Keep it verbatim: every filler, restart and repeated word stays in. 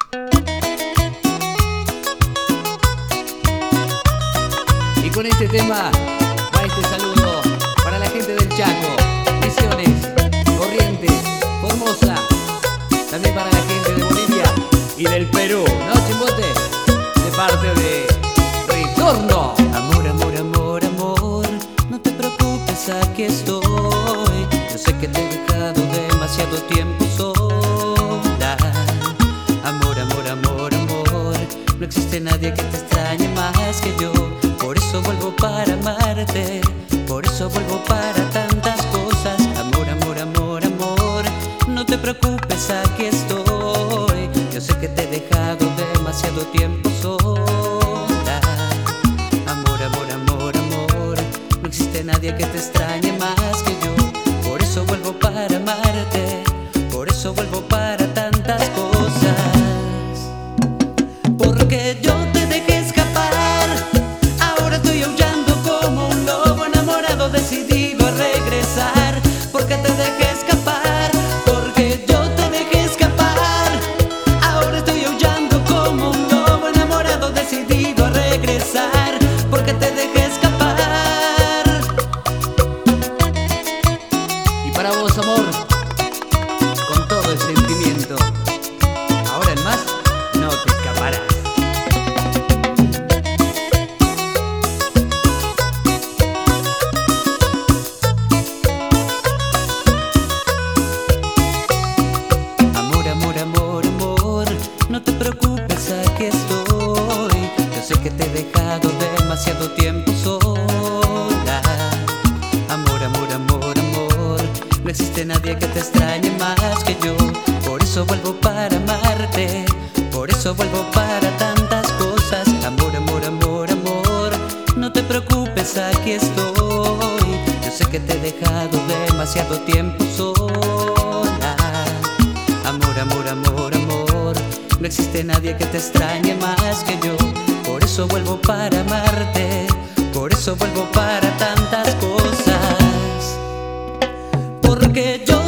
Y con este tema va este saludo para la gente del Chaco, Misiones, Corrientes, Formosa, también para la gente de Bolivia y del Perú, ¿no, Chimbote? De parte de Retorno. Amor, amor, amor, amor, no te preocupes, aquí estoy. Yo sé que te he dejado demasiado tiempo sola. Amor, amor, amor, amor, no existe nadie que te extrañe más que yo. Por eso vuelvo para amarte, por eso vuelvo para tantas cosas. Amor, amor, amor, amor, no te preocupes, aquí estoy. Yo sé que te he dejado demasiado tiempo sola. Amor, amor, amor, amor, no existe nadie que te extrañe más que yo. Por eso vuelvo para amarte, por eso vuelvo para tantas cosas. Porque yo te dejé escapar, ahora estoy aullando como un lobo enamorado decidido a regresar. Porque te dejé escapar, porque yo te dejé escapar, ahora estoy aullando como un lobo enamorado decidido a regresar. Porque te dejé escapar. Y para vos, amor, con todo el sentimiento, ahora en más no te escaparás. Amor, amor, amor, amor, no te preocupes, aquí estoy. Yo sé que te he dejado demasiado tiempo sola. Amor, amor, amor, amor, no existe nadie que te extrañe más que yo. Por eso vuelvo para amarte, por eso vuelvo para tantas cosas. Amor, amor, amor, amor, no te preocupes, aquí estoy. Yo sé que te he dejado demasiado tiempo sola. Amor, amor, amor, amor, no existe nadie que te extrañe más que yo. Por eso vuelvo para amarte, por eso vuelvo para tantas cosas. Porque yo